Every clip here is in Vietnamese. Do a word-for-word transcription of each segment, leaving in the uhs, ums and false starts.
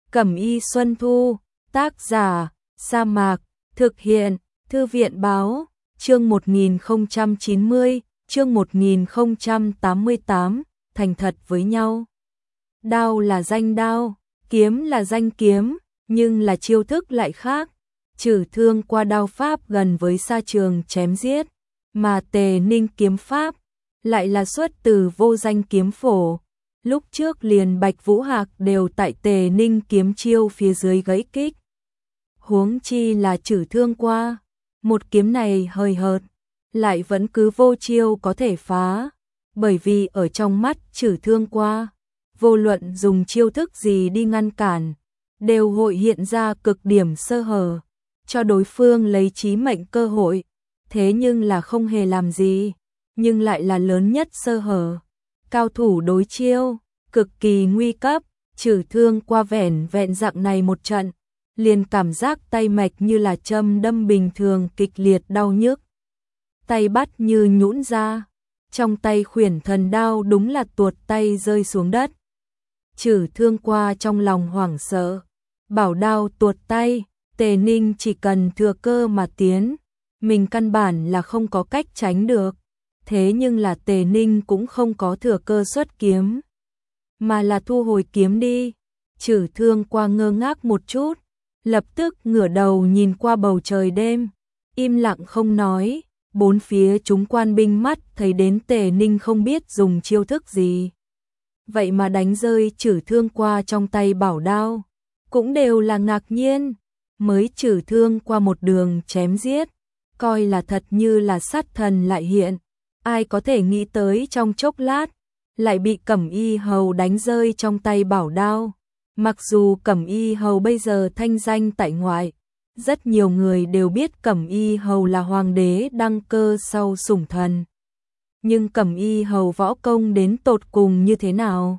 Cẩm y Xuân Thu, tác giả, Sa Mạc, thực hiện, Thư viện báo, chương một nghìn không trăm chín mươi, chương một nghìn không trăm tám mươi tám, thành thật với nhau. Đao là danh đao, kiếm là danh kiếm, nhưng là chiêu thức lại khác. Trừ Thương qua đao pháp gần với sa trường chém giết, mà Tề Ninh kiếm pháp lại là xuất từ vô danh kiếm phổ. Lúc trước liền Bạch Vũ Hạc đều tại Tề Ninh kiếm chiêu phía dưới gãy kích. Huống chi là Trừ Thương qua, một kiếm này hơi hợt, lại vẫn cứ vô chiêu có thể phá, bởi vì ở trong mắt Trừ Thương qua, vô luận dùng chiêu thức gì đi ngăn cản, đều hội hiện ra cực điểm sơ hở, cho đối phương lấy chí mệnh cơ hội, thế nhưng là không hề làm gì, nhưng lại là lớn nhất sơ hở. Cao thủ đối chiêu, cực kỳ nguy cấp, Trừ Thương qua vẻn vẹn dạng này một trận, liền cảm giác tay mạch như là châm đâm bình thường kịch liệt đau nhức. Tay bắt như nhũn ra, trong tay khuyển thần đao đúng là tuột tay rơi xuống đất. Trừ Thương qua trong lòng hoảng sợ, bảo đao tuột tay, Tề Ninh chỉ cần thừa cơ mà tiến, mình căn bản là không có cách tránh được. Thế nhưng là Tề Ninh cũng không có thừa cơ xuất kiếm, mà là thu hồi kiếm đi. Trừ Thương qua ngơ ngác một chút, lập tức ngửa đầu nhìn qua bầu trời đêm, im lặng không nói. Bốn phía chúng quan binh mắt thấy đến Tề Ninh không biết dùng chiêu thức gì, vậy mà đánh rơi Trừ Thương qua trong tay bảo đao, cũng đều là ngạc nhiên. Mới Trừ Thương qua một đường chém giết, coi là thật như là sát thần lại hiện, ai có thể nghĩ tới trong chốc lát lại bị Cẩm Y Hầu đánh rơi trong tay bảo đao. Mặc dù Cẩm Y Hầu bây giờ thanh danh tại ngoại, rất nhiều người đều biết Cẩm Y Hầu là hoàng đế đăng cơ sau sủng thần, nhưng Cẩm Y Hầu võ công đến tột cùng như thế nào,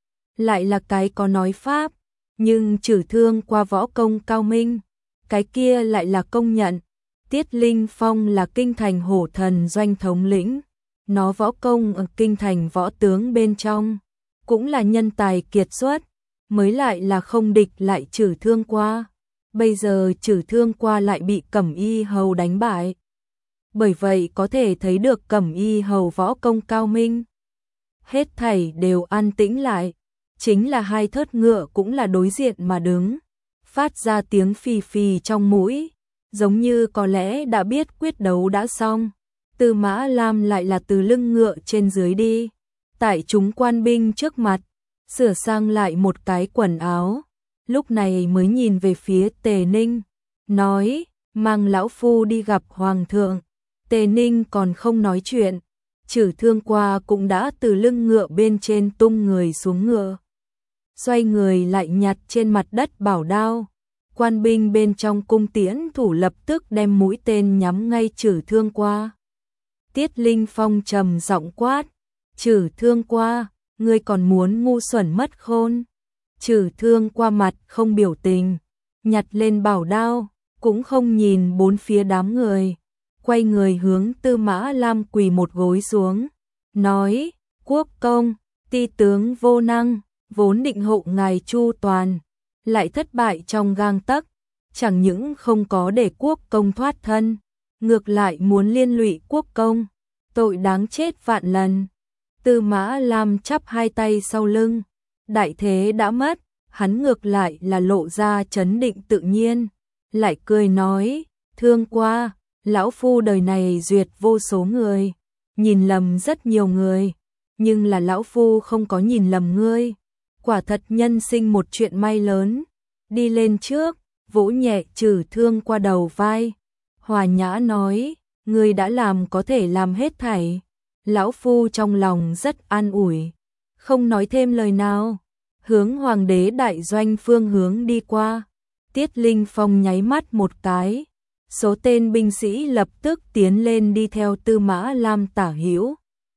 lại là cái có nói pháp. Nhưng Trừ Thương qua võ công cao minh, cái kia lại là công nhận. Tiết Linh Phong là kinh thành hổ thần doanh thống lĩnh, nó võ công ở kinh thành võ tướng bên trong, cũng là nhân tài kiệt xuất, mới lại là không địch lại Trừ Thương qua. Bây giờ Trừ Thương qua lại bị Cẩm Y Hầu đánh bại. Bởi vậy có thể thấy được Cẩm Y Hầu võ công cao minh. Hết thảy đều an tĩnh lại, chính là hai thớt ngựa cũng là đối diện mà đứng, phát ra tiếng phì phì trong mũi, giống như có lẽ đã biết quyết đấu đã xong. Tư Mã Lam lại là từ lưng ngựa trên dưới đi, tại chúng quan binh trước mặt, sửa sang lại một cái quần áo, lúc này mới nhìn về phía Tề Ninh, nói, mang lão phu đi gặp hoàng thượng. Tề Ninh còn không nói chuyện, Trừ Thương qua cũng đã từ lưng ngựa bên trên tung người xuống ngựa, xoay người lại nhặt trên mặt đất bảo đao. Quan binh bên trong cung tiễn thủ lập tức đem mũi tên nhắm ngay Trừ Thương qua. Tiết Linh Phong trầm giọng quát, Trừ Thương qua, ngươi còn muốn ngu xuẩn mất khôn. Trừ Thương qua mặt không biểu tình, nhặt lên bảo đao, cũng không nhìn bốn phía đám người, quay người hướng Tư Mã Lam quỳ một gối xuống, nói, quốc công, ti tướng vô năng, vốn định hộ ngài chu toàn, lại thất bại trong gang tấc, chẳng những không có để quốc công thoát thân, ngược lại muốn liên lụy quốc công, tội đáng chết vạn lần. Tư Mã Lam chắp hai tay sau lưng, đại thế đã mất, hắn ngược lại là lộ ra trấn định tự nhiên, lại cười nói, Thương qua, lão phu đời này duyệt vô số người, nhìn lầm rất nhiều người, nhưng là lão phu không có nhìn lầm ngươi, quả thật nhân sinh một chuyện may lớn. Đi lên trước, vỗ nhẹ Trừ Thương qua đầu vai, hòa nhã nói, ngươi đã làm có thể làm hết thảy, lão phu trong lòng rất an ủi, không nói thêm lời nào, hướng hoàng đế đại doanh phương hướng đi qua. Tiết Linh Phong nháy mắt một cái, số tên binh sĩ lập tức tiến lên đi theo Tư Mã Lam tả hữu.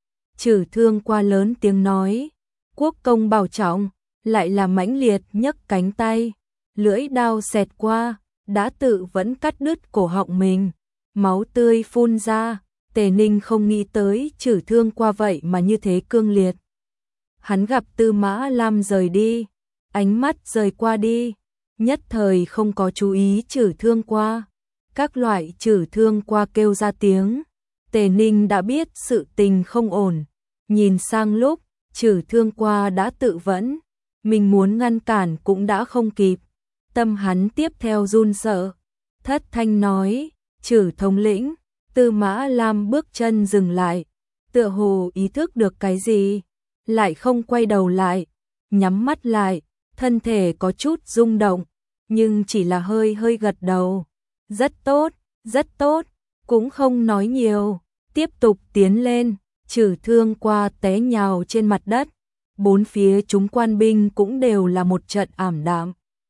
Trừ Thương qua lớn tiếng nói, quốc công bảo trọng, lại là mãnh liệt nhấc cánh tay, lưỡi đao xẹt qua, đã tự vẫn cắt đứt cổ họng mình, máu tươi phun ra. Tề Ninh không nghĩ tới Trừ Thương qua vậy mà như thế cương liệt. Hắn gặp Tư Mã Lam rời đi, ánh mắt rời qua đi, nhất thời không có chú ý Trử Thương Qua. Các loại Trử Thương Qua kêu ra tiếng, Tề Ninh đã biết sự tình không ổn, nhìn sang lúc Trử Thương Qua đã tự vẫn, mình muốn ngăn cản cũng đã không kịp, tâm hắn tiếp theo run sợ, thất thanh nói, Trử thống lĩnh. Tư Mã Lam bước chân dừng lại, tựa hồ ý thức được cái gì, lại không quay đầu lại, nhắm mắt lại, thân thể có chút rung động, nhưng chỉ là hơi hơi gật đầu. Rất tốt, rất tốt, cũng không nói nhiều, tiếp tục tiến lên. Trử Thương Qua té nhào trên mặt đất, bốn phía chúng quan binh cũng đều là một trận ảm đạm.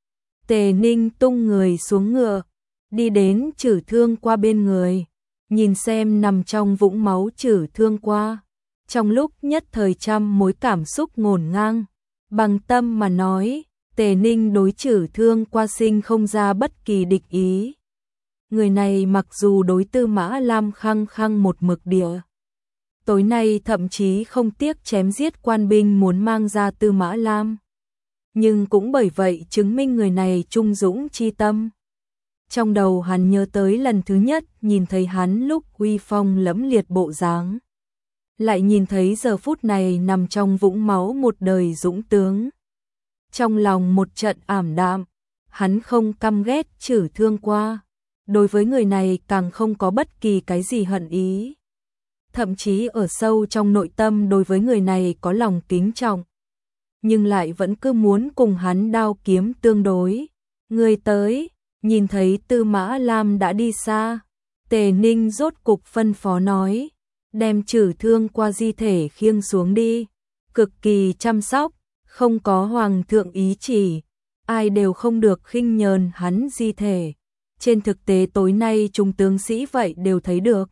Tề Ninh tung người xuống ngựa, đi đến Trử Thương Qua bên người, nhìn xem nằm trong vũng máu Trử Thương Qua, trong lúc nhất thời trăm mối cảm xúc ngổn ngang, bằng tâm mà nói, Tề Ninh đối Trử Thương Qua sinh không ra bất kỳ địch ý. Người này mặc dù đối Tư Mã Lam khăng khăng một mực địa, tối nay thậm chí không tiếc chém giết quan binh muốn mang ra Tư Mã Lam, nhưng cũng bởi vậy chứng minh người này trung dũng chi tâm. Trong đầu hắn nhớ tới lần thứ nhất nhìn thấy hắn lúc uy phong lẫm liệt bộ dáng, lại nhìn thấy giờ phút này nằm trong vũng máu một đời dũng tướng. Trong lòng một trận ảm đạm, hắn không căm ghét Trử Thương Qua, đối với người này càng không có bất kỳ cái gì hận ý. Thậm chí ở sâu trong nội tâm đối với người này có lòng kính trọng, nhưng lại vẫn cứ muốn cùng hắn đao kiếm tương đối. Người tới, nhìn thấy Tư Mã Lam đã đi xa, Tề Ninh rốt cục phân phó nói, đem Trử Thương Qua di thể khiêng xuống đi, cực kỳ chăm sóc, không có hoàng thượng ý chỉ, ai đều không được khinh nhờn hắn di thể. Trên thực tế tối nay chúng tướng sĩ vậy đều thấy được,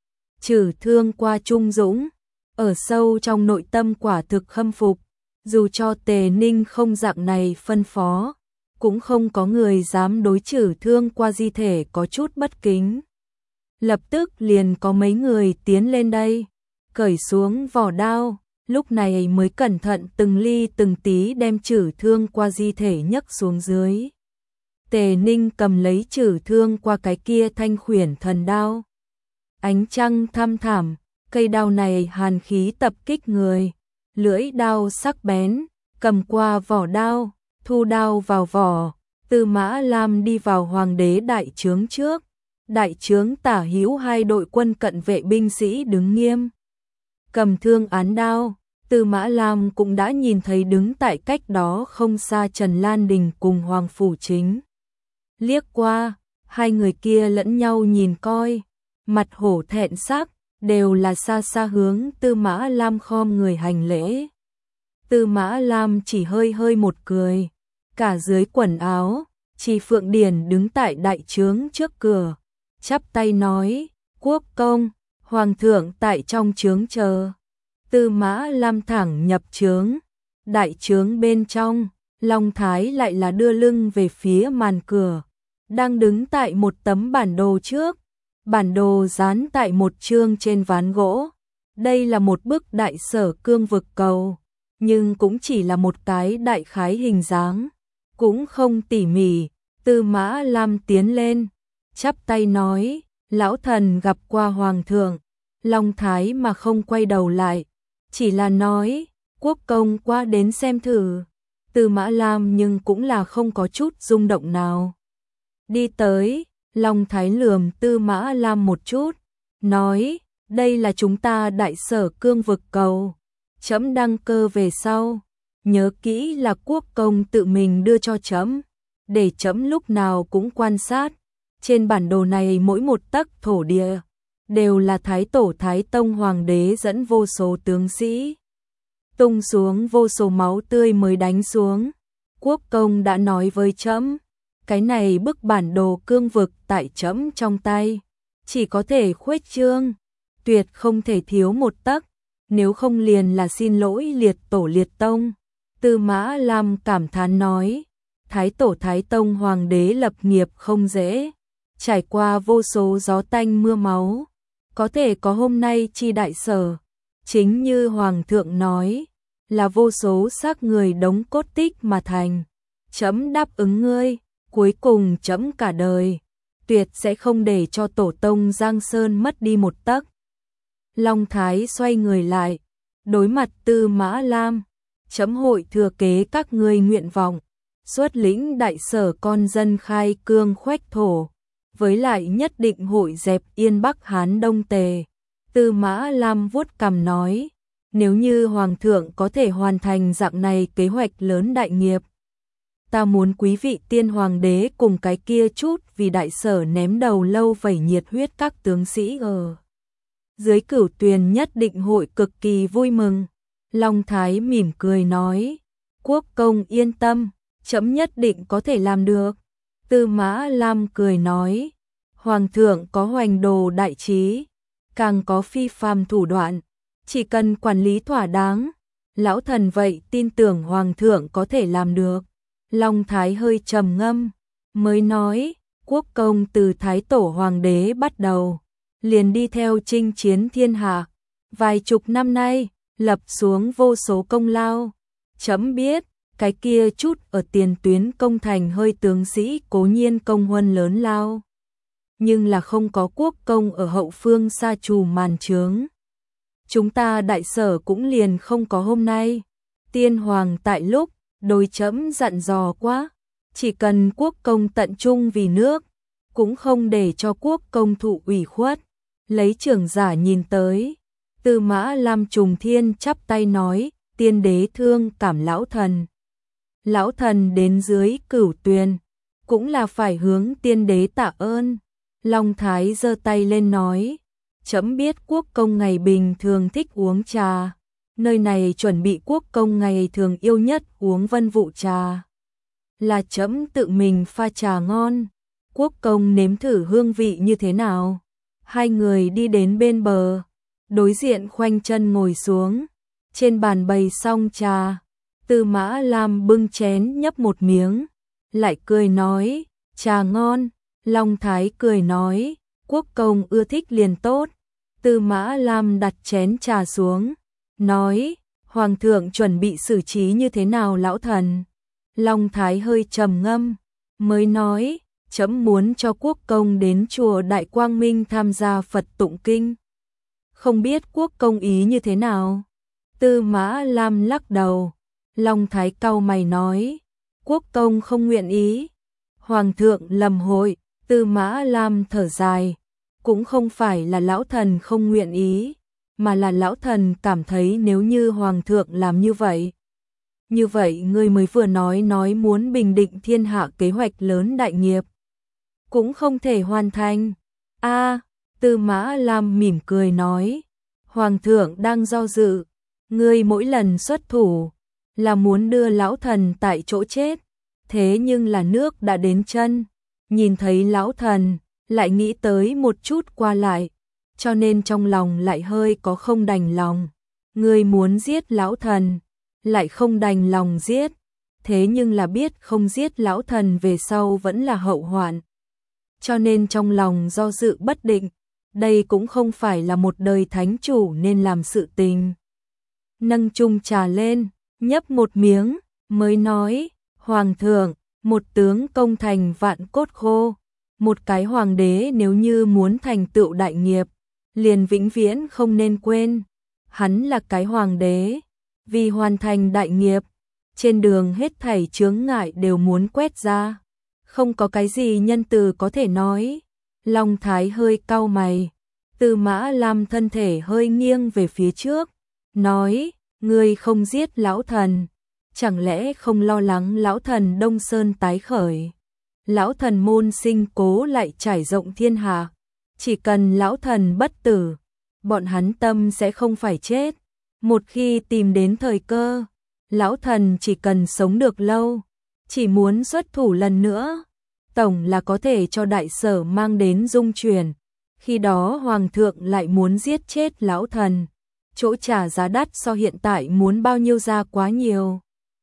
Trử Thương Qua trung dũng, ở sâu trong nội tâm quả thực khâm phục, dù cho Tề Ninh không dạng này phân phó, cũng không có người dám đối Trử Thương Qua di thể có chút bất kính. Lập tức liền có mấy người tiến lên đây, cởi xuống vỏ đao, lúc này mới cẩn thận từng ly từng tí đem Trử Thương Qua di thể nhấc xuống dưới. Tề Ninh cầm lấy Trử Thương Qua cái kia thanh khuyển thần đao. Ánh trăng thăm thẳm, cây đao này hàn khí tập kích người, lưỡi đao sắc bén, cầm qua vỏ đao, thu đao vào vỏ. Tư Mã Lam đi vào hoàng đế đại trướng trước, đại trướng tả hữu hai đội quân cận vệ binh sĩ đứng nghiêm, cầm thương án đao. Tư Mã Lam cũng đã nhìn thấy đứng tại cách đó không xa Trần Lan Đình cùng Hoàng Phủ Chính. Liếc qua, hai người kia lẫn nhau nhìn coi, mặt hổ thẹn sắc, đều là xa xa hướng Tư Mã Lam khom người hành lễ. Tư Mã Lam chỉ hơi hơi một cười, cả dưới quần áo, Trì Phượng Điển đứng tại đại trướng trước cửa, chắp tay nói, quốc công, hoàng thượng tại trong trướng chờ. Tư Mã Lam thẳng nhập trướng, đại trướng bên trong, Long Thái lại là đưa lưng về phía màn cửa, đang đứng tại một tấm bản đồ trước, bản đồ dán tại một chương trên ván gỗ. Đây là một bức đại sở cương vực cầu, nhưng cũng chỉ là một cái đại khái hình dáng, cũng không tỉ mỉ. Tư Mã Lam tiến lên, chắp tay nói, lão thần gặp qua hoàng thượng. Long Thái mà không quay đầu lại, chỉ là nói, quốc công qua đến xem thử. Tư Mã Lam nhưng cũng là không có chút rung động nào. Đi tới, Long Thái lườm Tư Mã Lam một chút, nói, đây là chúng ta đại sở cương vực cầu, trẫm đăng cơ về sau, nhớ kỹ là quốc công tự mình đưa cho trẫm, để trẫm lúc nào cũng quan sát. Trên bản đồ này mỗi một tấc thổ địa đều là Thái Tổ Thái Tông Hoàng đế dẫn vô số tướng sĩ tung xuống vô số máu tươi mới đánh xuống. Quốc công đã nói với trẫm, cái này bức bản đồ cương vực tại trẫm trong tay, chỉ có thể khuếch trương, tuyệt không thể thiếu một tấc, nếu không liền là xin lỗi liệt tổ liệt tông. Tư Mã Lam cảm thán nói, Thái Tổ Thái Tông Hoàng đế lập nghiệp không dễ, trải qua vô số gió tanh mưa máu, có thể có hôm nay chi đại sở, chính như Hoàng thượng nói, là vô số xác người đống cốt tích mà thành. Trẫm đáp ứng ngươi, cuối cùng trẫm cả đời tuyệt sẽ không để cho tổ tông Giang Sơn mất đi một tấc. Long Thái xoay người lại, đối mặt Tư Mã Lam, trẫm hội thừa kế các ngươi nguyện vọng, xuất lĩnh đại sở con dân khai cương khoách thổ, với lại nhất định hội dẹp yên Bắc Hán Đông Tề. Tư Mã Lam vuốt cằm nói, nếu như Hoàng thượng có thể hoàn thành dạng này kế hoạch lớn đại nghiệp, ta muốn quý vị tiên hoàng đế cùng cái kia chút vì đại sở ném đầu lâu vẩy nhiệt huyết các tướng sĩ ở dưới Cửu Tuyền nhất định hội cực kỳ vui mừng. Long Thái mỉm cười nói, quốc công yên tâm, trẫm nhất định có thể làm được. Tư Mã Lam cười nói, Hoàng thượng có hoành đồ đại trí, càng có phi phàm thủ đoạn, chỉ cần quản lý thỏa đáng, lão thần vậy tin tưởng Hoàng thượng có thể làm được. Long Thái hơi trầm ngâm, mới nói, quốc công từ Thái Tổ Hoàng đế bắt đầu, liền đi theo chinh chiến thiên hạ, vài chục năm nay, lập xuống vô số công lao. Trẫm biết, cái kia chút ở tiền tuyến công thành hơi tướng sĩ cố nhiên công huân lớn lao, nhưng là không có quốc công ở hậu phương sa trù màn trướng, chúng ta đại sở cũng liền không có hôm nay. Tiên hoàng tại lúc đối trẫm dặn dò quá, chỉ cần quốc công tận trung vì nước, cũng không để cho quốc công thụ ủy khuất. Lấy trưởng giả nhìn tới, Tư Mã Lam trùng thiên chắp tay nói, tiên đế thương cảm lão thần. Lão thần đến dưới Cửu Tuyền, cũng là phải hướng tiên đế tạ ơn. Long Thái giơ tay lên nói, trẫm biết quốc công ngày bình thường thích uống trà, nơi này chuẩn bị quốc công ngày thường yêu nhất uống vân vụ trà, là trẫm tự mình pha trà ngon, quốc công nếm thử hương vị như thế nào. Hai người đi đến bên bờ, đối diện khoanh chân ngồi xuống, trên bàn bày xong trà, Tư Mã Lam bưng chén nhấp một miếng, lại cười nói, trà ngon. Long Thái cười nói, quốc công ưa thích liền tốt. Tư Mã Lam đặt chén trà xuống, nói, Hoàng thượng chuẩn bị xử trí như thế nào lão thần? Long Thái hơi trầm ngâm, mới nói, trẫm muốn cho quốc công đến chùa Đại Quang Minh tham gia Phật tụng kinh. Không biết quốc công ý như thế nào? Tư Mã Lam lắc đầu. Long Thái cau mày nói, quốc công không nguyện ý. Hoàng thượng lầm hội. Tư Mã Lam thở dài, cũng không phải là lão thần không nguyện ý, mà là lão thần cảm thấy nếu như Hoàng thượng làm như vậy, như vậy ngươi mới vừa nói nói muốn bình định thiên hạ kế hoạch lớn đại nghiệp, cũng không thể hoàn thành. A, Tư Mã Lam mỉm cười nói, Hoàng thượng đang do dự, ngươi mỗi lần xuất thủ là muốn đưa lão thần tại chỗ chết, thế nhưng là nước đã đến chân, nhìn thấy lão thần, lại nghĩ tới một chút qua lại, cho nên trong lòng lại hơi có không đành lòng. Ngươi muốn giết lão thần, lại không đành lòng giết, thế nhưng là biết không giết lão thần về sau vẫn là hậu hoạn, cho nên trong lòng do dự bất định. Đây cũng không phải là một đời thánh chủ nên làm sự tình. Nâng chung trà lên, nhấp một miếng, mới nói, Hoàng thượng, một tướng công thành vạn cốt khô, một cái hoàng đế nếu như muốn thành tựu đại nghiệp, liền vĩnh viễn không nên quên, hắn là cái hoàng đế, vì hoàn thành đại nghiệp, trên đường hết thảy chướng ngại đều muốn quét ra, không có cái gì nhân từ có thể nói. Long Thái hơi cau mày, Tư Mã Lam thân thể hơi nghiêng về phía trước, nói, ngươi không giết lão thần, chẳng lẽ không lo lắng lão thần Đông Sơn tái khởi? Lão thần môn sinh cố lại trải rộng thiên hạ, chỉ cần lão thần bất tử, bọn hắn tâm sẽ không phải chết. Một khi tìm đến thời cơ, lão thần chỉ cần sống được lâu, chỉ muốn xuất thủ lần nữa, tổng là có thể cho đại sở mang đến dung chuyển. Khi đó hoàng thượng lại muốn giết chết lão thần, chỗ trả giá đắt so hiện tại muốn bao nhiêu ra quá nhiều.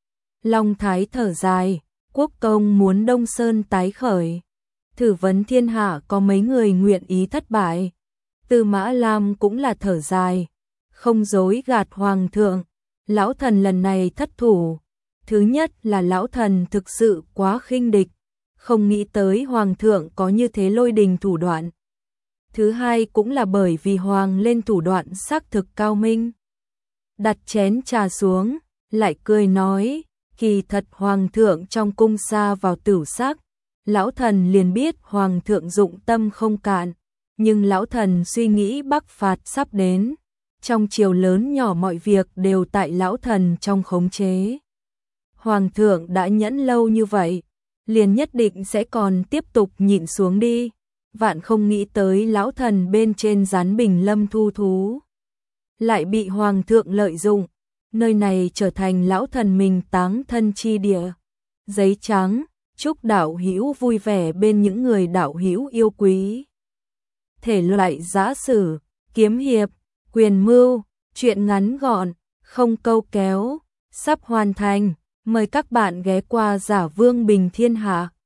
Long Thái thở dài, quốc công muốn Đông Sơn tái khởi, thử vấn thiên hạ có mấy người nguyện ý thất bại. Tư Mã Lam cũng là thở dài, không dối gạt hoàng thượng, lão thần lần này thất thủ, thứ nhất là lão thần thực sự quá khinh địch, không nghĩ tới Hoàng thượng có như thế lôi đình thủ đoạn. Thứ hai cũng là bởi vì Hoàng lên thủ đoạn xác thực cao minh. Đặt chén trà xuống, lại cười nói, kỳ thật Hoàng thượng trong cung xa vào tửu sắc, lão thần liền biết Hoàng thượng dụng tâm không cạn, nhưng lão thần suy nghĩ Bắc phạt sắp đến, trong triều lớn nhỏ mọi việc đều tại lão thần trong khống chế. Hoàng thượng đã nhẫn lâu như vậy, liền nhất định sẽ còn tiếp tục nhịn xuống đi, vạn không nghĩ tới lão thần bên trên gián bình lâm thu thú. Lại bị Hoàng thượng lợi dụng, nơi này trở thành lão thần mình táng thân chi địa. Giấy trắng, chúc đạo hữu vui vẻ bên những người đạo hữu yêu quý. Thể loại giã sử, kiếm hiệp, quyền mưu, truyện ngắn gọn, không câu kéo, sắp hoàn thành. Mời các bạn ghé qua Giả Vương Bình Thiên Hạ.